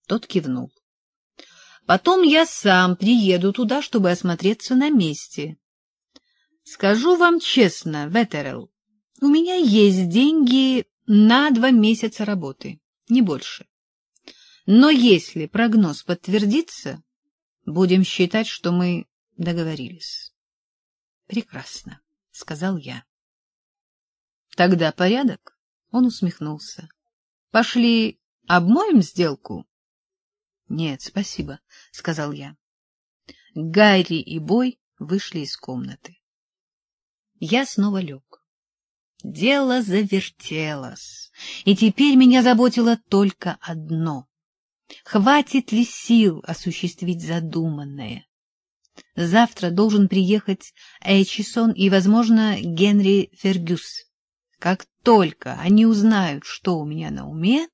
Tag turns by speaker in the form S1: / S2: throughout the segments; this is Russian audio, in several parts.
S1: Тот кивнул. Потом я сам приеду туда, чтобы осмотреться на месте. Скажу вам честно, Ветерл, у меня есть деньги на 2 месяца работы, не больше. Но если прогноз подтвердится, будем считать, что мы договорились. — Прекрасно, — сказал я. — Тогда порядок? — он усмехнулся. — Пошли обмоем сделку? — Нет, спасибо, — сказал я. Гарри и Бой вышли из комнаты. Я снова лег. Дело завертелось, и теперь меня заботило только одно. Хватит ли сил осуществить задуманное? Завтра должен приехать Эйчисон и, возможно, Генри Фергюс. Как только они узнают, что у меня на уме...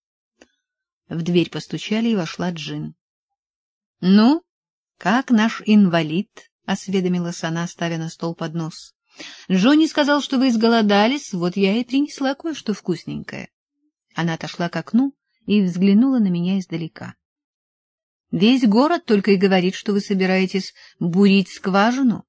S1: В дверь постучали, и вошла Джин. — Ну, как наш инвалид? — осведомилась она, ставя на стол поднос. — Джонни сказал, что вы изголодались, вот я и принесла кое-что вкусненькое. Она отошла к окну и взглянула на меня издалека. — Весь город только и говорит, что вы собираетесь бурить скважину.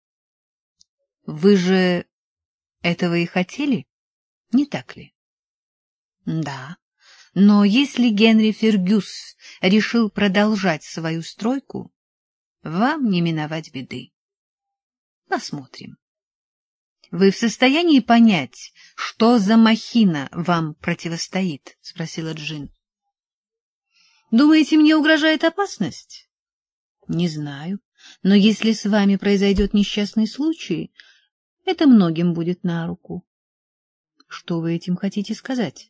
S1: — Вы же этого и хотели, не так ли? — Да. Но если Генри Фергюс решил продолжать свою стройку, вам не миновать беды. Посмотрим. Вы в состоянии понять, что за махина вам противостоит? — спросила Джин. — Думаете, мне угрожает опасность? — Не знаю, но если с вами произойдет несчастный случай, это многим будет на руку. — Что вы этим хотите сказать?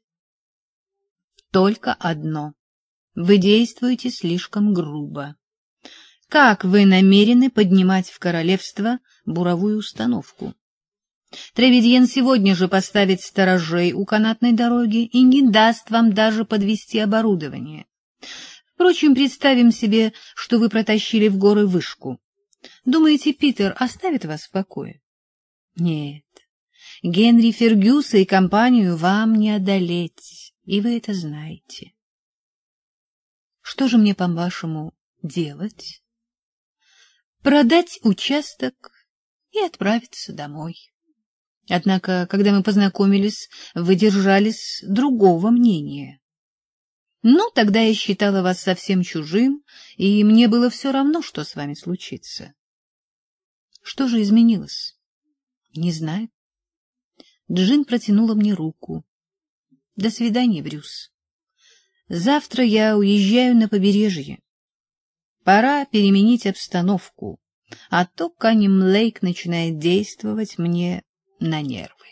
S1: Только одно. Вы действуете слишком грубо. Как вы намерены поднимать в королевство буровую установку? Тревидьен сегодня же поставит сторожей у канатной дороги и не даст вам даже подвести оборудование. Впрочем, представим себе, что вы протащили в горы вышку. Думаете, Питер оставит вас в покое? Нет. Генри Фергюса и компанию вам не одолеть. И вы это знаете. Что же мне, по-вашему, делать? Продать участок и отправиться домой. Однако, когда мы познакомились, вы держались другого мнения. Ну, тогда я считала вас совсем чужим, и мне было все равно, что с вами случится. Что же изменилось? Не знаю. Джин протянула мне руку. До свидания, Брюс. Завтра я уезжаю на побережье. Пора переменить обстановку, а то Канним-Лейк начинает действовать мне на нервы.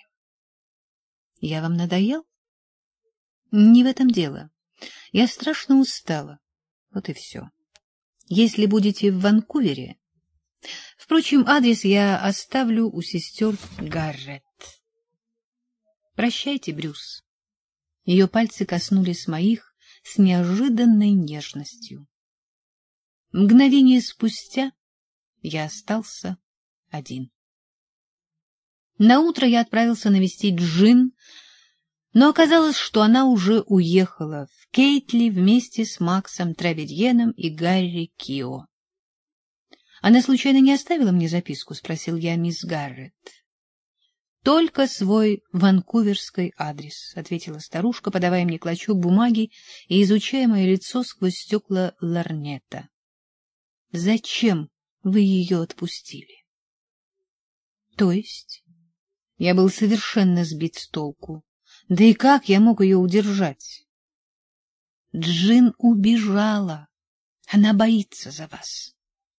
S1: Я вам надоел? Не в этом дело. Я страшно устала. Вот и все. Если будете в Ванкувере... Впрочем, адрес я оставлю у сестер Гаррет. Прощайте, Брюс. Ее пальцы коснулись моих с неожиданной нежностью. Мгновение спустя я остался один. Наутро я отправился навестить Джин, но оказалось, что она уже уехала в Кейтли вместе с Максом Тревидьеном и Гарри Кио. — Она случайно не оставила мне записку? — спросил я мисс Гаррет. — Только свой ванкуверский адрес, — ответила старушка, подавая мне клочок бумаги и изучая мое лицо сквозь стекла лорнета. — Зачем вы ее отпустили? — То есть? Я был совершенно сбит с толку. Да и как я мог ее удержать? — Джин убежала. Она боится за вас.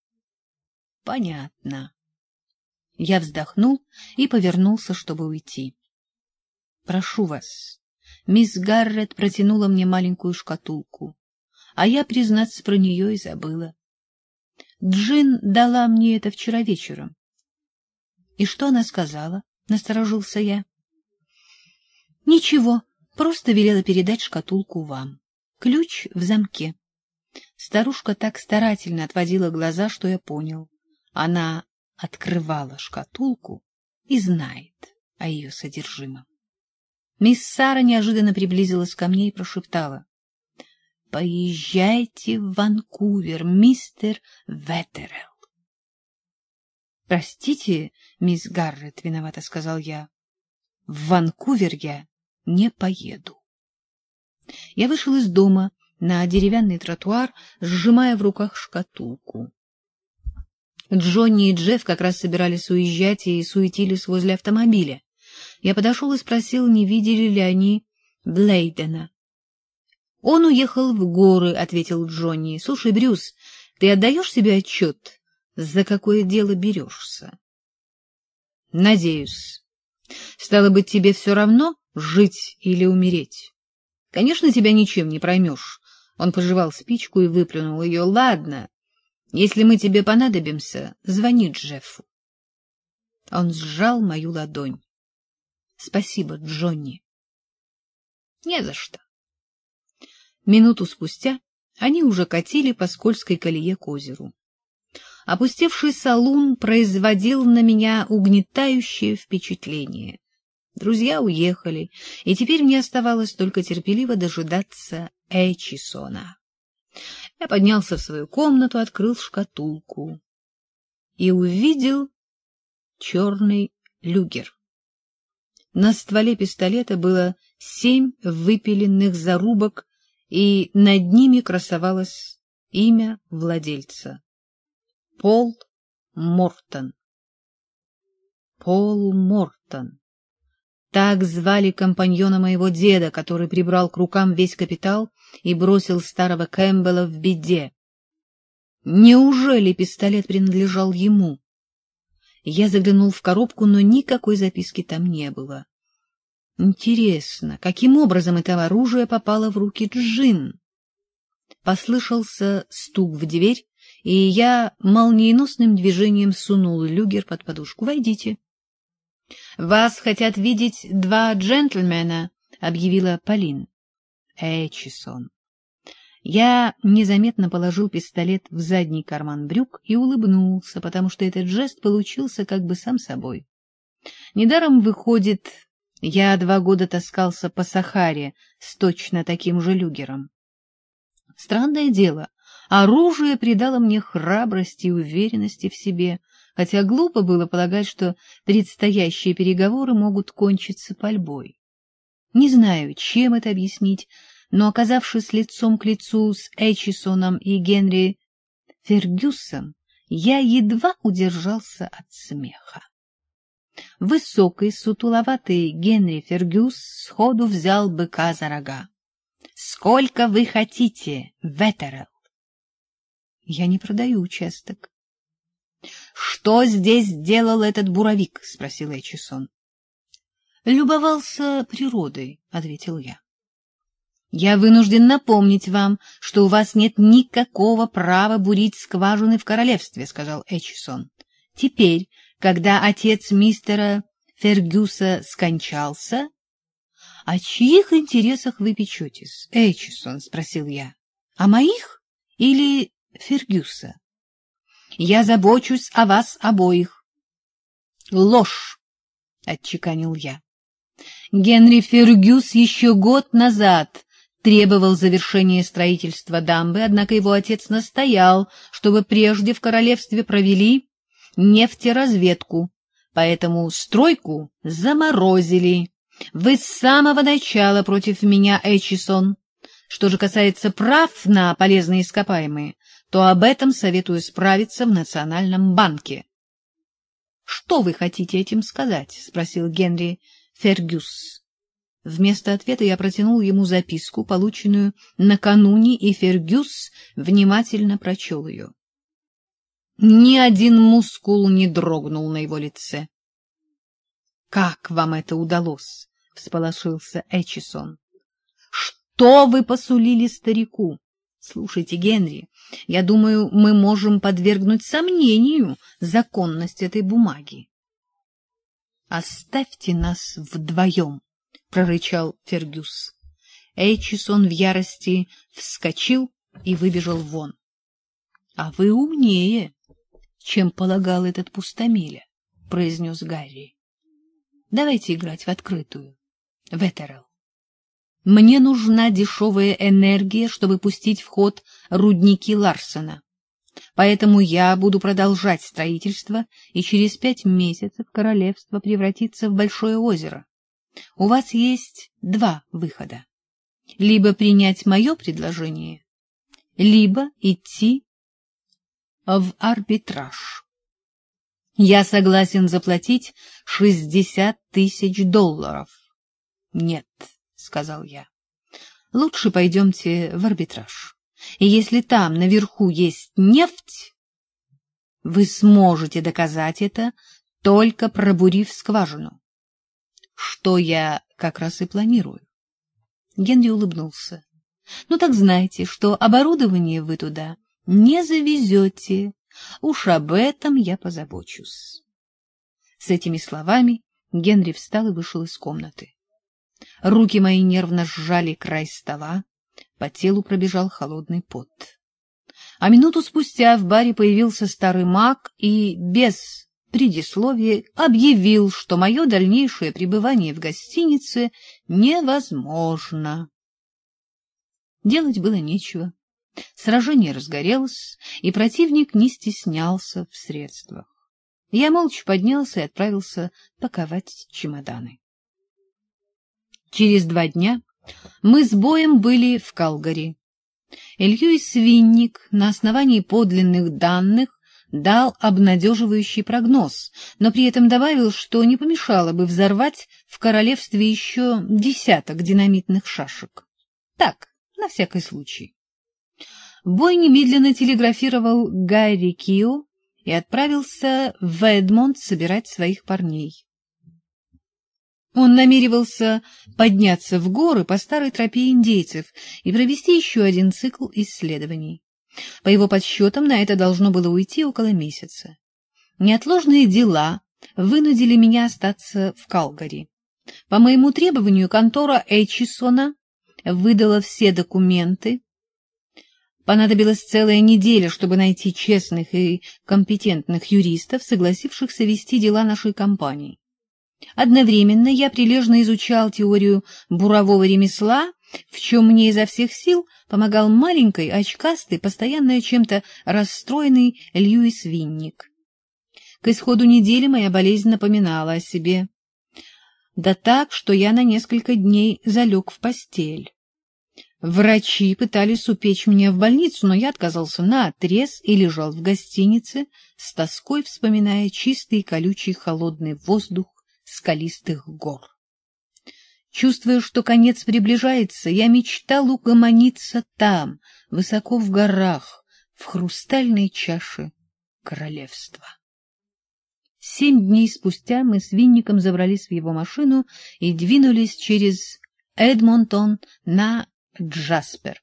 S1: — Понятно. Я вздохнул и повернулся, чтобы уйти. — Прошу вас. Мисс Гаррет протянула мне маленькую шкатулку, а я, признаться, про нее и забыла. Джин дала мне это вчера вечером. — И что она сказала? — насторожился я. — Ничего, просто велела передать шкатулку вам. Ключ в замке. Старушка так старательно отводила глаза, что я понял. Она открывала шкатулку и знает о ее содержимом. Мисс Сара неожиданно приблизилась ко мне и прошептала: — Поезжайте в Ванкувер, мистер Веттерелл. — Простите, мисс Гаррет, — виновато сказал я. — В Ванкувер я не поеду. Я вышел из дома на деревянный тротуар, сжимая в руках шкатулку. Джонни и Джефф как раз собирались уезжать и суетились возле автомобиля. Я подошел и спросил, не видели ли они Блейдена. — Он уехал в горы, — ответил Джонни. — Слушай, Брюс, ты отдаешь себе отчет, за какое дело берешься? — Надеюсь. Стало быть, тебе все равно, жить или умереть? Конечно, тебя ничем не проймешь. Он пожевал спичку и выплюнул ее. — Ладно, если мы тебе понадобимся, звони Джеффу. Он сжал мою ладонь. — Спасибо, Джонни. — Не за что. Минуту спустя они уже катили по скользкой колее к озеру. Опустевший салун производил на меня угнетающее впечатление. Друзья уехали, и теперь мне оставалось только терпеливо дожидаться Эчисона. Я поднялся в свою комнату, открыл шкатулку и увидел черный люгер. На стволе пистолета было 7 выпиленных зарубок, и над ними красовалось имя владельца — Пол Мортон. Пол Мортон. Так звали компаньона моего деда, который прибрал к рукам весь капитал и бросил старого Кэмпбелла в беде. Неужели пистолет принадлежал ему? Я заглянул в коробку, но никакой записки там не было. Интересно, каким образом это оружие попало в руки Джин? Послышался стук в дверь, и я молниеносным движением сунул люгер под подушку. — Войдите. — Вас хотят видеть 2 джентльмена, — объявила Полин. Эчисон. Я незаметно положил пистолет в задний карман брюк и улыбнулся, потому что этот жест получился как бы сам собой. Недаром, выходит, я 2 года таскался по Сахаре с точно таким же люгером. Странное дело, оружие придало мне храбрости и уверенности в себе, хотя глупо было полагать, что предстоящие переговоры могут кончиться пальбой. Не знаю, чем это объяснить, но, оказавшись лицом к лицу с Эчисоном и Генри Фергюсом, я едва удержался от смеха. Высокий, сутуловатый Генри Фергюс сходу взял быка за рога. — Сколько вы хотите, Веттерелл? — Я не продаю участок. — Что здесь делал этот буровик? — спросил Эчисон. — Любовался природой, — ответил я. — Я вынужден напомнить вам, что у вас нет никакого права бурить скважины в королевстве, — сказал Эчисон. — Теперь, когда отец мистера Фергюса скончался... — О чьих интересах вы печетесь, Эчисон? — спросил я. — О моих или Фергюса? — Я забочусь о вас обоих. — Ложь! — отчеканил я. Генри Фергюс еще год назад требовал завершения строительства дамбы, однако его отец настоял, чтобы прежде в королевстве провели нефтеразведку, поэтому стройку заморозили. Вы с самого начала против меня, Эчисон. Что же касается прав на полезные ископаемые, то об этом советую справиться в Национальном банке. — Что вы хотите этим сказать? — спросил Генри Фергюс. Вместо ответа я протянул ему записку, полученную накануне, и Фергюс внимательно прочел ее. Ни один мускул не дрогнул на его лице. — Как вам это удалось? — всполошился Эчисон. — Что вы посулили старику? Слушайте, Генри, я думаю, мы можем подвергнуть сомнению законность этой бумаги. — Оставьте нас вдвоем, — прорычал Фергюс. Эчисон в ярости вскочил и выбежал вон. — А вы умнее, чем полагал этот пустомеля, — произнес Гарри. — Давайте играть в открытую, Веттерелл. Мне нужна дешевая энергия, чтобы пустить в ход рудники Ларсена. Поэтому я буду продолжать строительство, и через 5 месяцев королевство превратится в большое озеро. У вас есть 2 выхода. Либо принять мое предложение, либо идти в арбитраж. Я согласен заплатить $60 000. Нет, — сказал я, — лучше пойдемте в арбитраж. И если там наверху есть нефть, вы сможете доказать это, только пробурив скважину. Что я как раз и планирую. Генри улыбнулся. Ну так знайте, что оборудование вы туда не завезете. Уж об этом я позабочусь. С этими словами Генри встал и вышел из комнаты. Руки мои нервно сжали край стола, по телу пробежал холодный пот. А минуту спустя в баре появился старый маг и без предисловия объявил, что мое дальнейшее пребывание в гостинице невозможно. Делать было нечего. Сражение разгорелось, и противник не стеснялся в средствах. Я молча поднялся и отправился паковать чемоданы. Через 2 дня мы с боем были в Калгари. Льюис Винник на основании подлинных данных дал обнадеживающий прогноз, но при этом добавил, что не помешало бы взорвать в королевстве еще 10 динамитных шашек. Так, на всякий случай. Бой немедленно телеграфировал Гарри Кио и отправился в Эдмонд собирать своих парней. Он намеревался подняться в горы по старой тропе индейцев и провести еще один цикл исследований. По его подсчетам, на это должно было уйти около месяца. Неотложные дела вынудили меня остаться в Калгари. По моему требованию контора Эйчисона выдала все документы. Понадобилась целая неделя, чтобы найти честных и компетентных юристов, согласившихся вести дела нашей компании. Одновременно я прилежно изучал теорию бурового ремесла, в чем мне изо всех сил помогал маленький, очкастый, постоянно чем-то расстроенный Льюис Винник. К исходу недели моя болезнь напоминала о себе. Да так, что я на несколько дней залег в постель. Врачи пытались упечь меня в больницу, но я отказался наотрез и лежал в гостинице, с тоской вспоминая чистый колючий холодный воздух скалистых гор. Чувствуя, что конец приближается, я мечтал угомониться там, высоко в горах, в хрустальной чаше королевства. 7 дней спустя мы с Винником забрались в его машину и двинулись через Эдмонтон на Джаспер.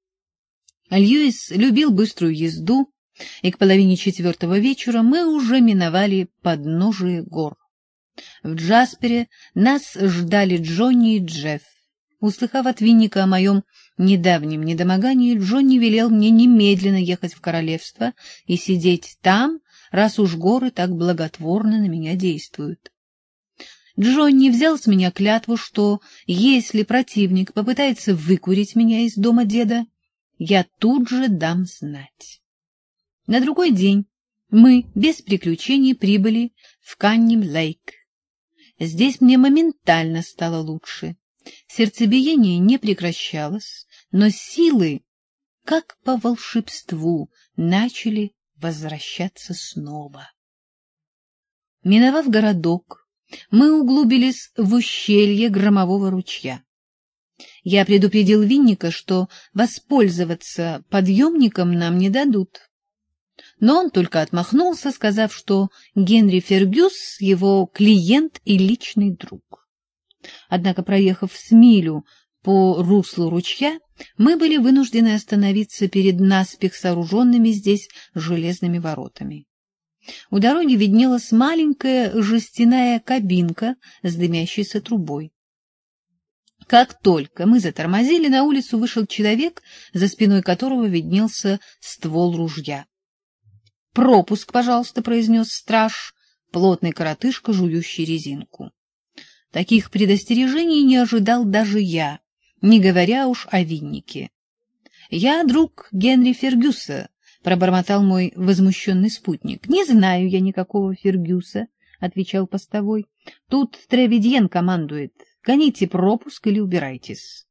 S1: Льюис любил быструю езду, и к 3:30 вечера мы уже миновали подножие гор. В Джаспере нас ждали Джонни и Джефф. Услыхав от Винника о моем недавнем недомогании, Джонни велел мне немедленно ехать в королевство и сидеть там, раз уж горы так благотворно на меня действуют. Джонни взял с меня клятву, что если противник попытается выкурить меня из дома деда, я тут же дам знать. На другой день мы без приключений прибыли в Канним-Лейк. Здесь мне моментально стало лучше. Сердцебиение не прекращалось, но силы, как по волшебству, начали возвращаться снова. Миновав городок, мы углубились в ущелье громового ручья. Я предупредил Винника, что воспользоваться подъемником нам не дадут. Но он только отмахнулся, сказав, что Генри Фергюс — его клиент и личный друг. Однако, проехав с милю по руслу ручья, мы были вынуждены остановиться перед наспех сооруженными здесь железными воротами. У дороги виднелась маленькая жестяная кабинка с дымящейся трубой. Как только мы затормозили, на улицу вышел человек, за спиной которого виднелся ствол ружья. — Пропуск, пожалуйста, — произнес страж, плотный коротышка, жующий резинку. Таких предостережений не ожидал даже я, не говоря уж о виннике. — Я друг Генри Фергюса, — пробормотал мой возмущенный спутник. — Не знаю я никакого Фергюса, — отвечал постовой. — Тут Тревидьен командует. Гоните пропуск или убирайтесь.